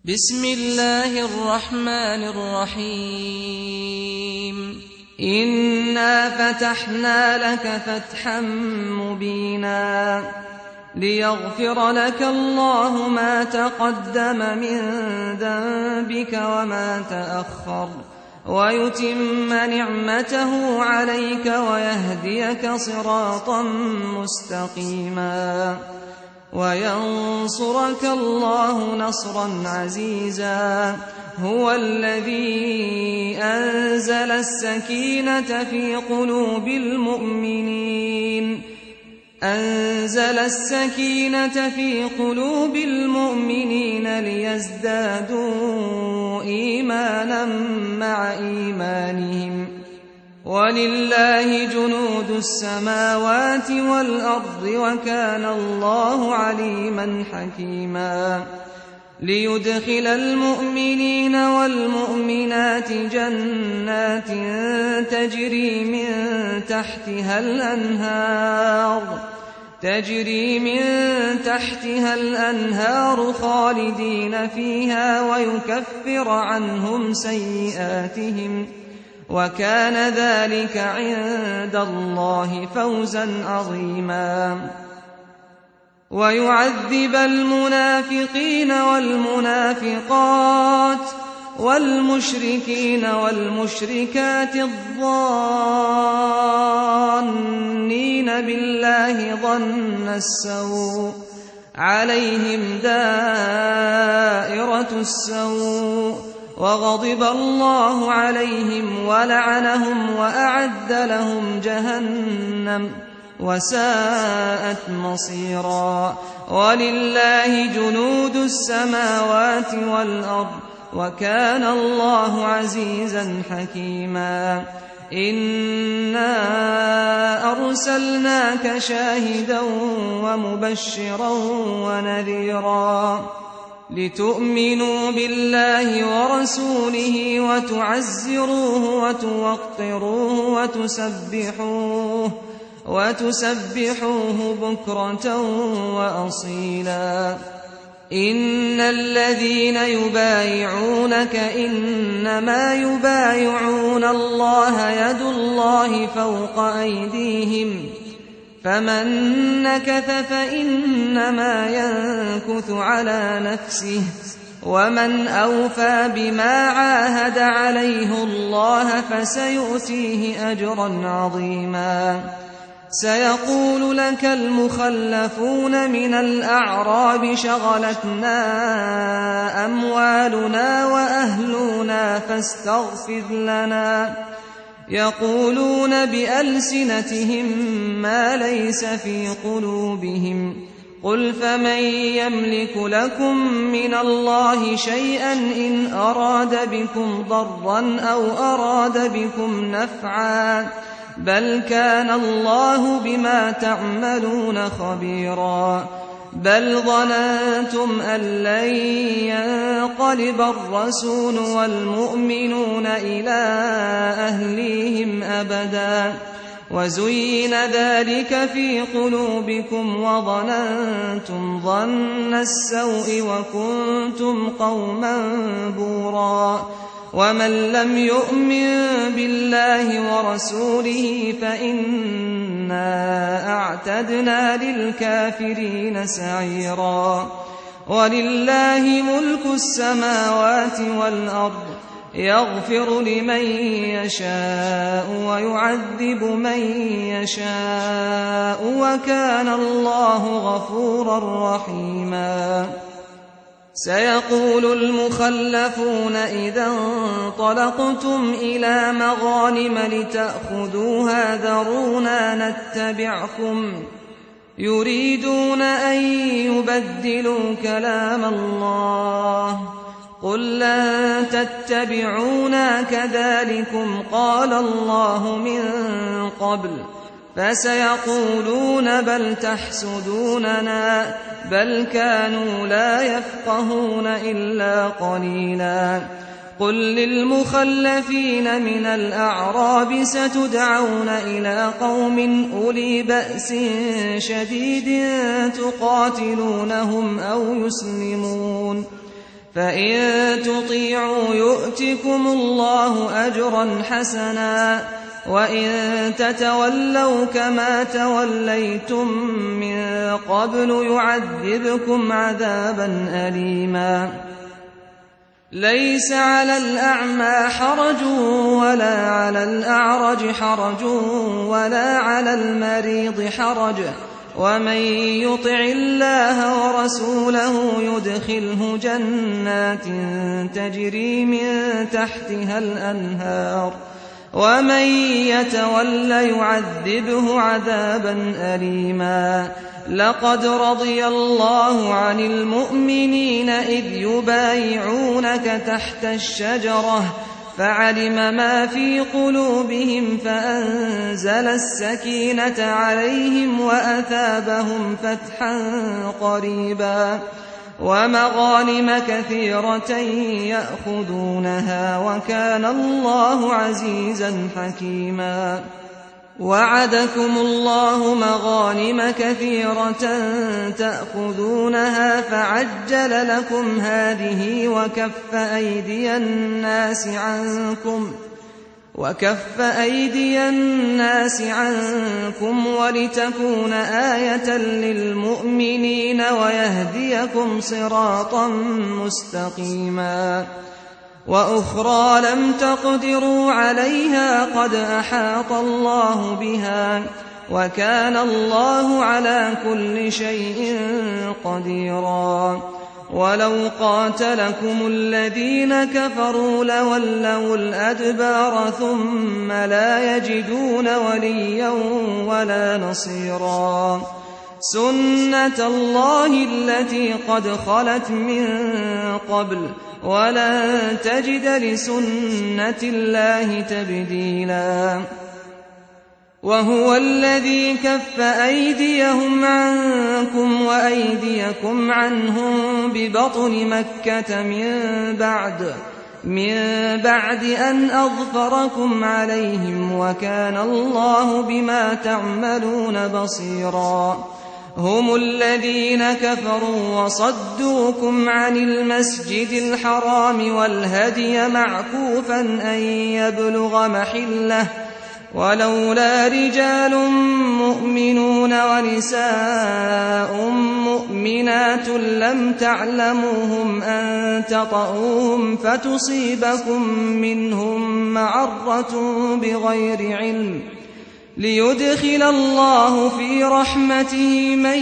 بسم الله الرحمن الرحيم إنا فتحنا لك فتحا مبينا ليغفر لك الله ما تقدم من ذنبك وما تأخر ويتم نعمته عليك ويهديك صراطا مستقيما وينصرك الله نصرا عزيزا هو الذي أنزل السكينة في قلوب المؤمنين ليزدادوا إيمانا مع إيمانهم ولله جنود السماوات والأرض وكان الله عليما حكيما ليدخل المؤمنين والمؤمنات جنات تجري من تحتها الأنهار خالدين فيها ويكفر عنهم سيئاتهم وكان ذلك عند الله فوزا عظيما ويعذب المنافقين والمنافقات والمشركين والمشركات الظانين بالله ظن السوء عليهم دائرة السوء وغضب الله عليهم ولعنهم وأعد لهم جهنم وساءت مصيرا ولله جنود السماوات والأرض وكان الله عزيزا حكيما إنا أرسلناك شاهدا ومبشرا ونذيرا لتؤمنوا بالله ورسوله وتعزروه وتوقروه وتسبحوه بكرة وأصيلا إن الذين يبايعونك إنما يبايعون الله يد الله فوق أيديهم فمن نكث فإنما ينكث على نفسه ومن أوفى بما عاهد عليه الله فسيؤتيه أجرا عظيما سيقول لك المخلفون من الأعراب شغلتنا أموالنا وأهلنا فاستغفر لنا يقولون بألسنتهم ما ليس في قلوبهم قل فمن يملك لكم من الله شيئا إن أراد بكم ضرا أو أراد بكم نفعا بل كان الله بما تعملون خبيرا بل ظننتم أن لن ينقلب الرسول والمؤمنون إلى أهليهم أبدا وزين ذلك في قلوبكم وظننتم ظن السوء وكنتم قوما بورا ومن لم يؤمن بالله ورسوله فإنا أعتدنا للكافرين سعيرا ولله ملك السماوات والأرض يغفر لمن يشاء ويعذب من يشاء وكان الله غفورا رحيما سيقول المخلفون إذا انطلقتم إلى مغانم لتأخذوها ذرونا نتبعكم يريدون أن يبدلوا كلام الله قل لن تتبعونا كذلكم قال الله من قبل فسيقولون بل تحسدوننا بل كانوا لا يفقهون إلا قليلا قل للمخلفين من الأعراب ستدعون إلى قوم أولي بأس شديد تقاتلونهم أو يسلمون فإن تطيعوا يؤتكم الله أجرا حسنا وإن تتولوا كما توليتم من قبل يعذبكم عذابا أليما ليس على الأعمى حرج ولا على الأعرج حرج ولا على المريض حرج ومن يطع الله ورسوله يدخله جنات تجري من تحتها الأنهار ومن يتول يعذبه عذابا أليما لقد رضي الله عن المؤمنين إذ يبايعونك تحت الشجرة فعلم ما في قلوبهم فأنزل السكينة عليهم وأثابهم فتحا قريبا ومغانم كثيرة يأخذونها وكان الله عزيزا حكيما وعدكم الله مغانم كثيرة تأخذونها فعجل لكم هذه وكف أيدي الناس عنكم ولتكون آية للمؤمنين ويهديكم صراطا مستقيما وأخرى لم تقدروا عليها قد أحاط الله بها وكان الله على كل شيء قديرا ولو قاتلكم الذين كفروا لولوا الأدبار ثم لا يجدون وليا ولا نصيرا سنة الله التي قد خلت من قبل ولن تجد لسنة الله تبديلا وهو الذي كف أيديهم عنكم وأيديكم عنهم ببطن مكة من بعد أن أظفركم عليهم وكان الله بما تعملون بصيرا هم الذين كفروا وصدوكم عن المسجد الحرام والهدي معكوفا أن يبلغ محله ولولا رجال مؤمنون ونساء مؤمنات لم تعلموهم أن تطؤوهم فتصيبكم منهم معرة بغير علم ليدخل الله في رحمته من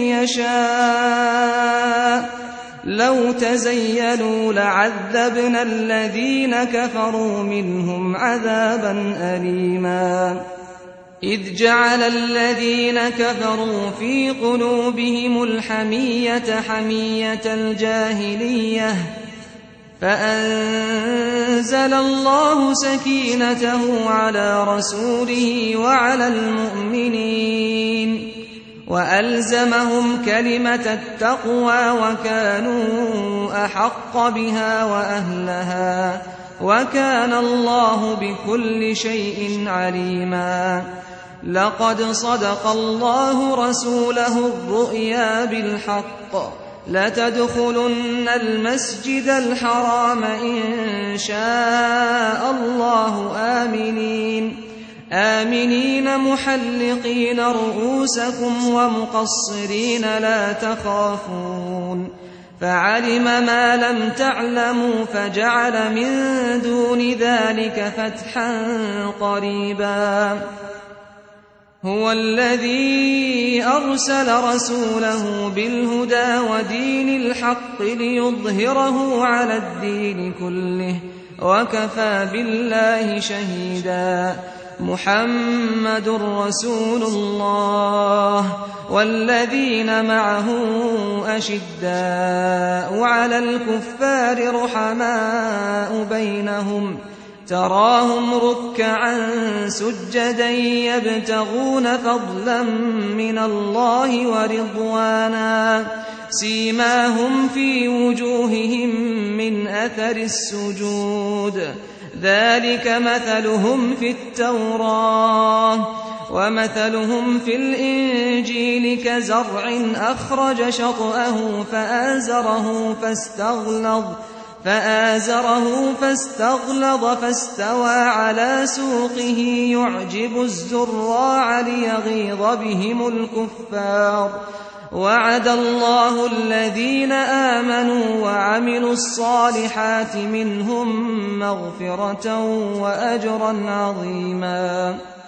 يشاء لو تزيلوا لعذبنا الذين كفروا منهم عذابا أليما إذ جعل الذين كفروا في قلوبهم الحمية حمية الجاهلية فأنزل الله سكينته على رسوله وعلى المؤمنين وألزمهم كلمة التقوى وكانوا أحق بها وأهلها وكان الله بكل شيء عليما لقد صدق الله رسوله الرؤيا بالحق لتدخلن المسجد الحرام إن شاء الله آمنين محلقين رؤوسكم ومقصرين لا تخافون فعلم ما لم تعلموا فجعل من دون ذلك فتحا قريبا هو الذي أرسل رسوله بالهدى ودين الحق ليظهره على الدين كله وكفى بالله شهيدا محمد رسول الله والذين معه أشداء على الكفار رحماء بينهم تراهم ركعا سجدا يبتغون فضلا من الله ورضوانا سيماهم في وجوههم من أثر السجود ذلك مثلهم في التوراة ومثلهم في الإنجيل كزرع أخرج شطأه فآزره فاستغلظ فاستوى على سوقه يعجب الزراع ليغيظ بهم الكفار. وعد الله الذين آمنوا وعملوا الصالحات منهم مغفرة وأجرا عظيما.